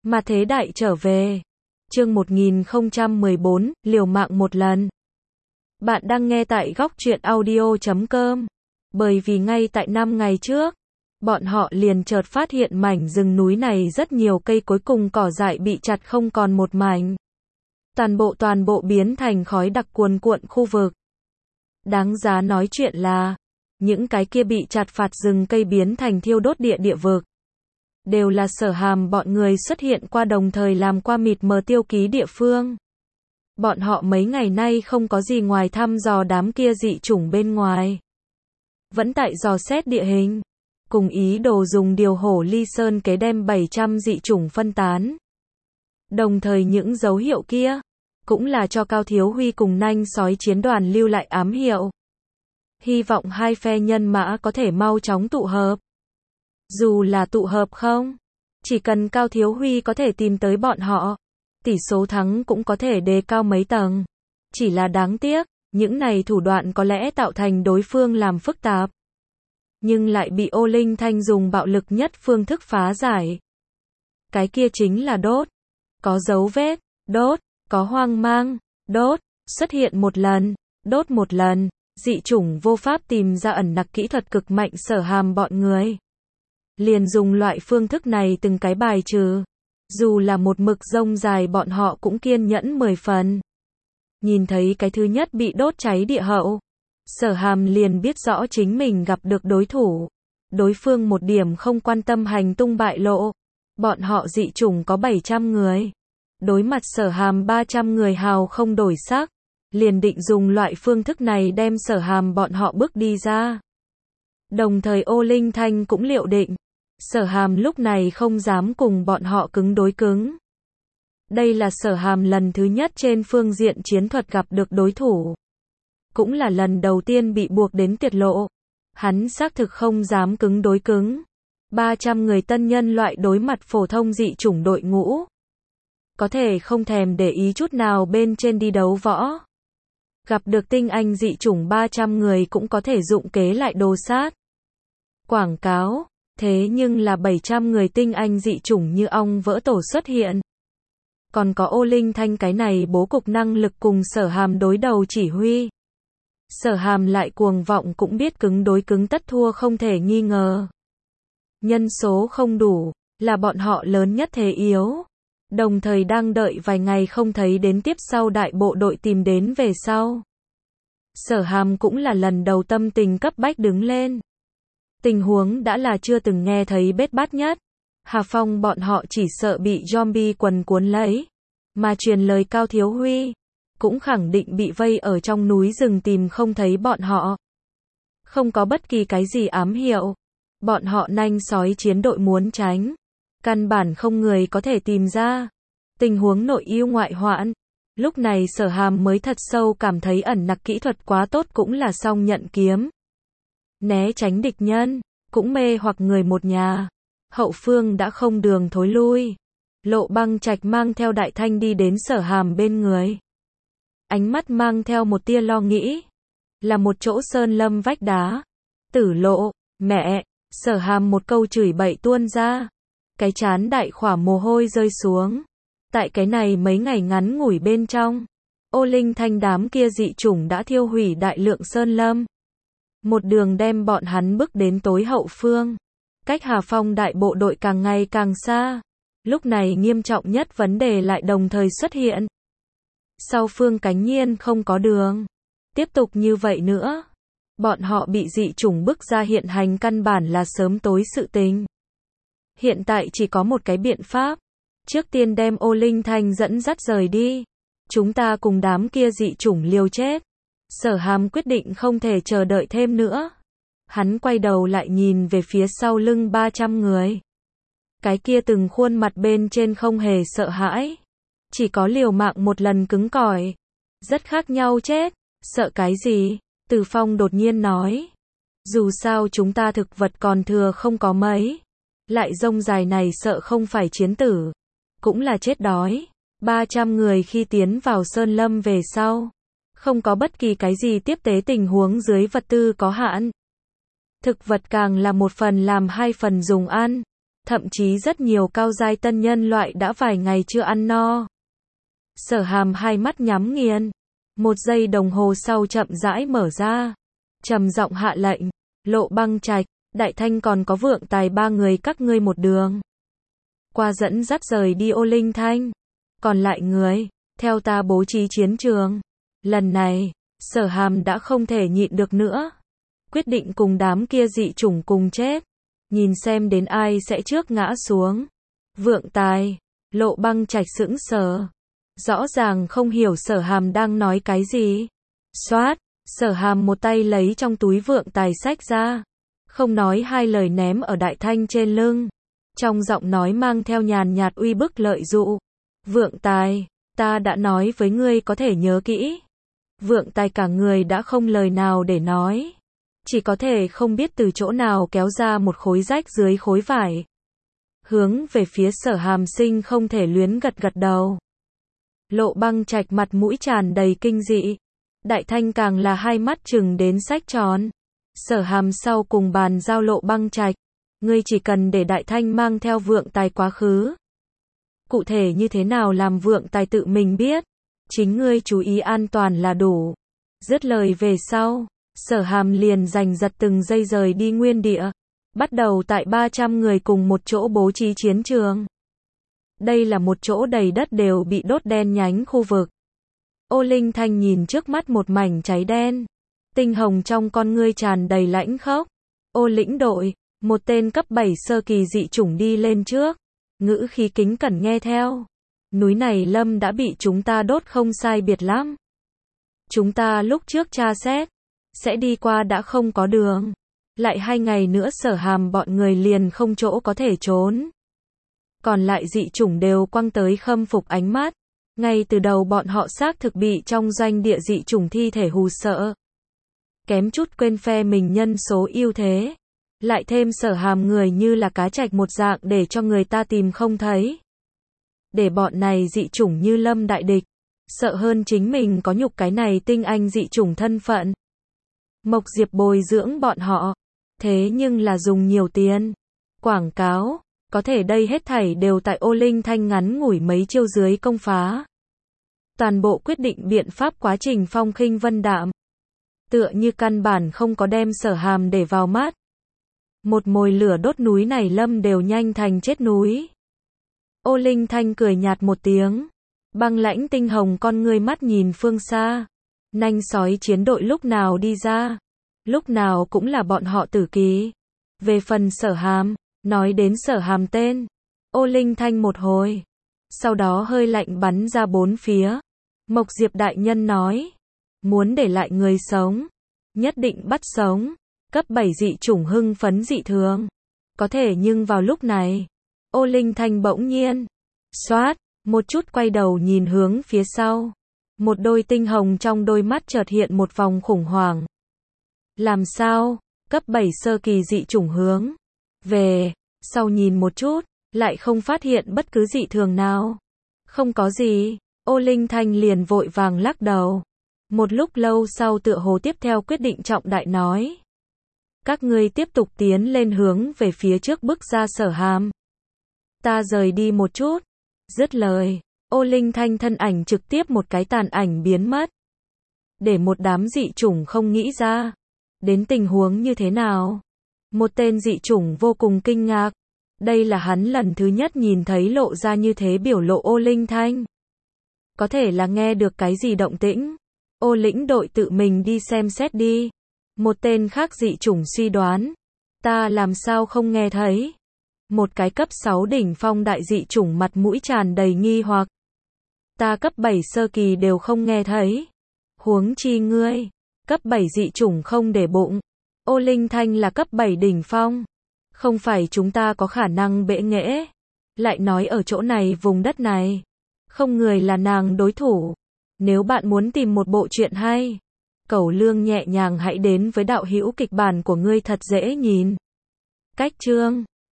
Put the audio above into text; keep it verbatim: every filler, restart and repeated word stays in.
Mà thế đại trở về. Chương một nghìn không trăm mười bốn, liều mạng một lần. Bạn đang nghe tại góc truyện audio chấm com. Bởi vì ngay tại năm ngày trước, bọn họ liền chợt phát hiện mảnh rừng núi này rất nhiều cây cối cùng cỏ dại bị chặt không còn một mảnh. Toàn bộ toàn bộ biến thành khói đặc cuồn cuộn khu vực. Đáng giá nói chuyện là, những cái kia bị chặt phạt rừng cây biến thành thiêu đốt địa địa vực. Đều là Sở Hàm bọn người xuất hiện qua đồng thời làm qua mịt mờ tiêu ký địa phương. Bọn họ mấy ngày nay không có gì ngoài thăm dò đám kia dị chủng bên ngoài. Vẫn tại dò xét địa hình. Cùng ý đồ dùng điều hổ ly sơn kế đem bảy trăm dị chủng phân tán. Đồng thời những dấu hiệu kia, cũng là cho Cao Thiếu Huy cùng nanh sói chiến đoàn lưu lại ám hiệu. Hy vọng hai phe nhân mã có thể mau chóng tụ hợp. Dù là tụ hợp không, chỉ cần Cao Thiếu Huy có thể tìm tới bọn họ, tỷ số thắng cũng có thể đề cao mấy tầng. Chỉ là đáng tiếc, những này thủ đoạn có lẽ tạo thành đối phương làm phức tạp. Nhưng lại bị Ô Linh Thanh dùng bạo lực nhất phương thức phá giải. Cái kia chính là đốt. Có dấu vết, đốt, có hoang mang, đốt, xuất hiện một lần, đốt một lần, dị chủng vô pháp tìm ra ẩn nặc kỹ thuật cực mạnh Sở Hàm bọn người. Liền dùng loại phương thức này từng cái bài trừ. Dù là một mực rông dài bọn họ cũng kiên nhẫn mười phần. Nhìn thấy cái thứ nhất bị đốt cháy địa hậu, Sở Hàm liền biết rõ chính mình gặp được đối thủ. Đối phương một điểm không quan tâm hành tung bại lộ. Bọn họ dị chủng có bảy trăm người. Đối mặt Sở Hàm ba trăm người hào không đổi sắc. Liền định dùng loại phương thức này đem Sở Hàm bọn họ bước đi ra. Đồng thời Ô Linh Thanh cũng liệu định. Sở Hàm lúc này không dám cùng bọn họ cứng đối cứng. Đây là Sở Hàm lần thứ nhất trên phương diện chiến thuật gặp được đối thủ. Cũng là lần đầu tiên bị buộc đến tuyệt lộ. Hắn xác thực không dám cứng đối cứng. ba trăm người tân nhân loại đối mặt phổ thông dị chủng đội ngũ. Có thể không thèm để ý chút nào bên trên đi đấu võ. Gặp được tinh anh dị chủng ba trăm người cũng có thể dụng kế lại đồ sát. Quảng cáo. Thế nhưng là bảy trăm người tinh anh dị chủng như ong vỡ tổ xuất hiện. Còn có Ô Linh Thanh cái này bố cục năng lực cùng Sở Hàm đối đầu chỉ huy. Sở Hàm lại cuồng vọng cũng biết cứng đối cứng tất thua không thể nghi ngờ. Nhân số không đủ, là bọn họ lớn nhất thế yếu. Đồng thời đang đợi vài ngày không thấy đến tiếp sau đại bộ đội tìm đến về sau. Sở Hàm cũng là lần đầu tâm tình cấp bách đứng lên. Tình huống đã là chưa từng nghe thấy bết bát nhất. Hà Phong bọn họ chỉ sợ bị zombie quần cuốn lấy. Mà truyền lời Cao Thiếu Huy. Cũng khẳng định bị vây ở trong núi rừng tìm không thấy bọn họ. Không có bất kỳ cái gì ám hiệu. Bọn họ nanh sói chiến đội muốn tránh. Căn bản không người có thể tìm ra. Tình huống nội yêu ngoại hoạn. Lúc này Sở Hàm mới thật sâu cảm thấy ẩn nặc kỹ thuật quá tốt cũng là song nhận kiếm. Né tránh địch nhân, cũng mê hoặc người một nhà. Hậu phương đã không đường thối lui. Lộ Băng Trạch mang theo Đại Thanh đi đến Sở Hàm bên người. Ánh mắt mang theo một tia lo nghĩ. Là một chỗ sơn lâm vách đá. Tử lộ, mẹ, Sở Hàm một câu chửi bậy tuôn ra. Cái chán đại khỏa mồ hôi rơi xuống. Tại cái này mấy ngày ngắn ngủi bên trong. Ô Linh Thanh đám kia dị chủng đã thiêu hủy đại lượng sơn lâm. Một đường đem bọn hắn bước đến tối hậu phương. Cách Hà Phong đại bộ đội càng ngày càng xa. Lúc này nghiêm trọng nhất vấn đề lại đồng thời xuất hiện. Sau Phương Cánh Nhiên không có đường. Tiếp tục như vậy nữa. Bọn họ bị dị chủng bức ra hiện hành căn bản là sớm tối sự tình. Hiện tại chỉ có một cái biện pháp. Trước tiên đem Ô Linh Thanh dẫn dắt rời đi. Chúng ta cùng đám kia dị chủng liều chết. Sở Hàm quyết định không thể chờ đợi thêm nữa. Hắn quay đầu lại nhìn về phía sau lưng ba trăm người. Cái kia từng khuôn mặt bên trên không hề sợ hãi. Chỉ có liều mạng một lần cứng cỏi. Rất khác nhau chết. Sợ cái gì? Từ Phong đột nhiên nói. Dù sao chúng ta thực vật còn thừa không có mấy. Lại rông dài này sợ không phải chiến tử. Cũng là chết đói. ba trăm người khi tiến vào sơn lâm về sau. Không có bất kỳ cái gì tiếp tế tình huống dưới vật tư có hạn. Thực vật càng là một phần làm hai phần dùng ăn. thậm chí rất nhiều cao giai tân nhân loại đã vài ngày chưa ăn no. Sở Hàm hai mắt nhắm nghiền, một giây đồng hồ sau chậm rãi mở ra, trầm giọng hạ lệnh, Lộ Băng Trạch, Đại Thanh còn có Vượng Tài ba người các ngươi một đường qua dẫn dắt rời đi Ô Linh Thanh, còn lại người, theo ta bố trí chiến trường. Lần này, Sở Hàm đã không thể nhịn được nữa, quyết định cùng đám kia dị chủng cùng chết, nhìn xem đến ai sẽ trước ngã xuống. Vượng Tài, Lộ Băng Trạch sững sờ, rõ ràng không hiểu Sở Hàm đang nói cái gì. Xoát, Sở Hàm một tay lấy trong túi Vượng Tài xách ra, không nói hai lời ném ở Đại Thanh trên lưng, trong giọng nói mang theo nhàn nhạt uy bức lợi dụ. Vượng Tài, ta đã nói với ngươi có thể nhớ kỹ. Vượng Tài cả người đã không lời nào để nói, chỉ có thể không biết từ chỗ nào kéo ra một khối rách dưới khối vải, hướng về phía Sở Hàm sinh không thể luyến gật gật đầu. Lộ Băng Trạch mặt mũi tràn đầy kinh dị, Đại Thanh càng là hai mắt trừng đến sách tròn. Sở Hàm sau cùng bàn giao Lộ Băng Trạch, ngươi chỉ cần để Đại Thanh mang theo Vượng Tài quá khứ. Cụ thể như thế nào làm Vượng Tài tự mình biết, chính ngươi chú ý an toàn là đủ. Dứt lời về sau, Sở Hàm liền giành giật từng giây rời đi nguyên địa, bắt đầu tại ba trăm người cùng một chỗ bố trí chiến trường. Đây là một chỗ đầy đất đều bị đốt đen nhánh khu vực. Ô Linh Thanh nhìn trước mắt một mảnh cháy đen, tinh hồng trong con ngươi tràn đầy lãnh khốc. Ô lĩnh đội, một tên cấp bảy sơ kỳ dị chủng đi lên trước, ngữ khí kính cẩn nghe theo. Núi này lâm đã bị chúng ta đốt không sai biệt lắm. Chúng ta lúc trước tra xét, sẽ đi qua đã không có đường. Lại hai ngày nữa Sở Hàm bọn người liền không chỗ có thể trốn. Còn lại dị chủng đều quăng tới khâm phục ánh mắt. Ngay từ đầu bọn họ xác thực bị trong doanh địa dị chủng thi thể hù sợ. Kém chút quên phe mình nhân số ưu thế. Lại thêm Sở Hàm người như là cá trạch một dạng để cho người ta tìm không thấy. Để bọn này dị chủng như lâm đại địch, sợ hơn chính mình có nhục cái này tinh anh dị chủng thân phận. Mộc Diệp bồi dưỡng bọn họ, thế nhưng là dùng nhiều tiền, quảng cáo, có thể đây hết thảy đều tại Ô Linh Thanh ngắn ngủi mấy chiêu dưới công phá. Toàn bộ quyết định biện pháp quá trình phong khinh vân đạm, tựa như căn bản không có đem Sở Hàm để vào mắt. Một mồi lửa đốt núi này lâm đều nhanh thành chết núi. Ô Linh Thanh cười nhạt một tiếng, băng lãnh tinh hồng con ngươi mắt nhìn phương xa. Nanh sói chiến đội lúc nào đi ra, lúc nào cũng là bọn họ tử kỳ. Về phần Sở Hàm, nói đến Sở Hàm tên, Ô Linh Thanh một hồi, sau đó hơi lạnh bắn ra bốn phía. Mộc Diệp đại nhân nói, muốn để lại người sống, nhất định bắt sống. Cấp bảy dị chủng hưng phấn dị thường. Có thể nhưng vào lúc này, Ô Linh Thanh bỗng nhiên, xoát, một chút quay đầu nhìn hướng phía sau. Một đôi tinh hồng trong đôi mắt chợt hiện một vòng khủng hoảng. Làm sao? Cấp bảy sơ kỳ dị chủng hướng về, sau nhìn một chút, lại không phát hiện bất cứ dị thường nào. Không có gì, Ô Linh Thanh liền vội vàng lắc đầu. Một lúc lâu sau tựa hồ tiếp theo quyết định trọng đại nói. Các ngươi tiếp tục tiến lên hướng về phía trước bước ra Sở Hàm. Ta rời đi một chút. Dứt lời, Ô Linh Thanh thân ảnh trực tiếp một cái tàn ảnh biến mất. Để một đám dị chủng không nghĩ ra. Đến tình huống như thế nào? Một tên dị chủng vô cùng kinh ngạc. Đây là hắn lần thứ nhất nhìn thấy lộ ra như thế biểu lộ Ô Linh Thanh. Có thể là nghe được cái gì động tĩnh. Ô lĩnh đội tự mình đi xem xét đi. Một tên khác dị chủng suy đoán. Ta làm sao không nghe thấy? Một cái cấp sáu đỉnh phong đại dị chủng mặt mũi tràn đầy nghi hoặc. Ta cấp bảy sơ kỳ đều không nghe thấy. Huống chi ngươi. Cấp bảy dị chủng không để bụng. Ô Linh Thanh là cấp bảy đỉnh phong. Không phải chúng ta có khả năng bẽ nghễ. Lại nói ở chỗ này vùng đất này. Không người là nàng đối thủ. Nếu bạn muốn tìm một bộ truyện hay. Cẩu Lương nhẹ nhàng hãy đến với đạo hữu kịch bản của ngươi thật dễ nhìn. Cách chương